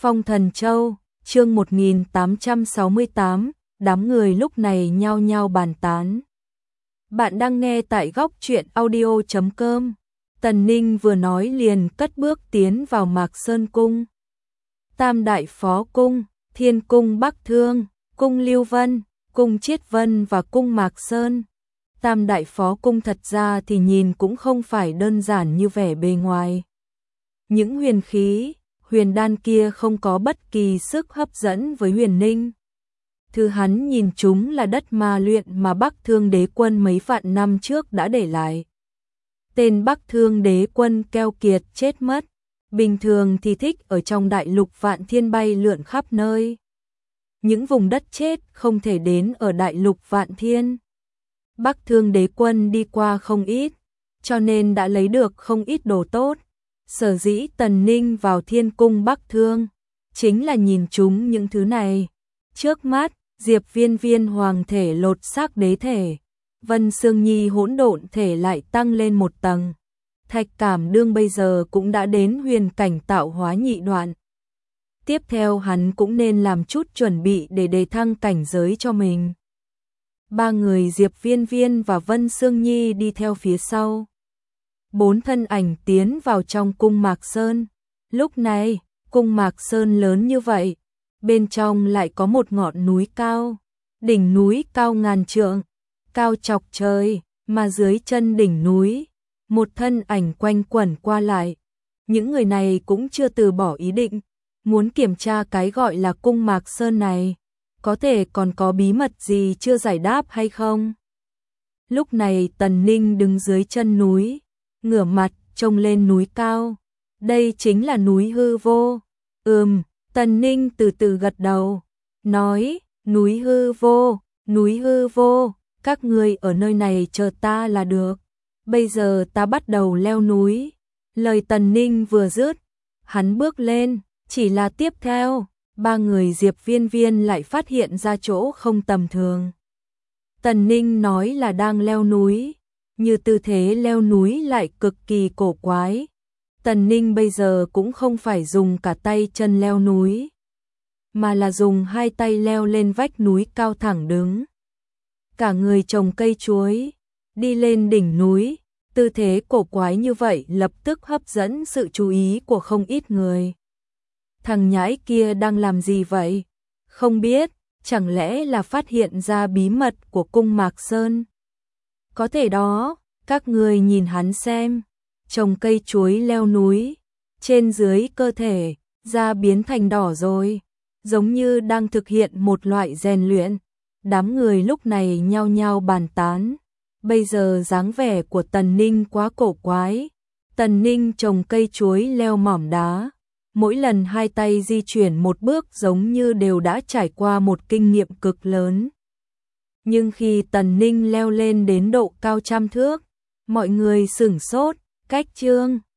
Phong Thần Châu, chương 1868, đám người lúc này nhao nhao bàn tán. Bạn đang nghe tại góc truyện audio.com. Tần Ninh vừa nói liền cất bước tiến vào Mạc Sơn Cung. Tam Đại Phó Cung, Thiên Cung Bắc Thương, Cung Lưu Vân, Cung Chiết Vân và Cung Mạc Sơn. Tam Đại Phó Cung thật ra thì nhìn cũng không phải đơn giản như vẻ bề ngoài. Những huyền khí, huyền đan kia không có bất kỳ sức hấp dẫn với Huyền Ninh. Thứ hắn nhìn chúng là đất ma luyện mà Bắc Thương Đế Quân mấy vạn năm trước đã để lại. Tên Bắc Thương Đế Quân keo kiệt chết mất, bình thường thì thích ở trong đại lục Vạn Thiên bay lượn khắp nơi. Những vùng đất chết không thể đến ở đại lục Vạn Thiên. Bắc Thương Đế Quân đi qua không ít, cho nên đã lấy được không ít đồ tốt. Sở dĩ Tần Ninh vào Thiên Cung Bắc Thương, chính là nhìn chúng những thứ này. Trước mắt, Diệp Viên Viên hoàng thể lột xác đế thể, Vân Sương Nhi hỗn độn thể lại tăng lên một tầng. Thạch Cảm Đương bây giờ cũng đã đến huyền cảnh tạo hóa nhị đoạn. Tiếp theo hắn cũng nên làm chút chuẩn bị để đề thăng cảnh giới cho mình. Ba người Diệp Viên Viên và Vân Sương Nhi đi theo phía sau. Bốn thân ảnh tiến vào trong cung Mạc Sơn. Lúc này, cung Mạc Sơn lớn như vậy, bên trong lại có một ngọn núi cao, đỉnh núi cao ngàn trượng, cao chọc trời, mà dưới chân đỉnh núi, một thân ảnh quanh quẩn qua lại. Những người này cũng chưa từ bỏ ý định, muốn kiểm tra cái gọi là cung Mạc Sơn này, có thể còn có bí mật gì chưa giải đáp hay không. Lúc này Tần Ninh đứng dưới chân núi, ngửa mặt trông lên núi cao. Đây chính là núi hư vô. Tần Ninh từ từ gật đầu, nói, núi hư vô, các người ở nơi này chờ ta là được. Bây giờ ta bắt đầu leo núi. Lời Tần Ninh vừa dứt, hắn bước lên, chỉ là tiếp theo, ba người Diệp Viên Viên lại phát hiện ra chỗ không tầm thường. Tần Ninh nói là đang leo núi, như tư thế leo núi lại cực kỳ cổ quái. Tần Ninh bây giờ cũng không phải dùng cả tay chân leo núi, mà là dùng hai tay leo lên vách núi cao thẳng đứng. Cả người trồng cây chuối, đi lên đỉnh núi, tư thế cổ quái như vậy lập tức hấp dẫn sự chú ý của không ít người. Thằng nhãi kia đang làm gì vậy? Không biết, chẳng lẽ là phát hiện ra bí mật của cung Mạc Sơn? Có thể đó, các người nhìn hắn xem, trồng cây chuối leo núi, trên dưới cơ thể, da biến thành đỏ rồi, giống như đang thực hiện một loại rèn luyện. Đám người lúc này nhao nhao bàn tán, bây giờ dáng vẻ của Tần Ninh quá cổ quái. Tần Ninh trồng cây chuối leo mỏm đá, mỗi lần hai tay di chuyển một bước giống như đều đã trải qua một kinh nghiệm cực lớn. Nhưng khi Tần Ninh leo lên đến độ cao trăm thước, mọi người sửng sốt, cách chương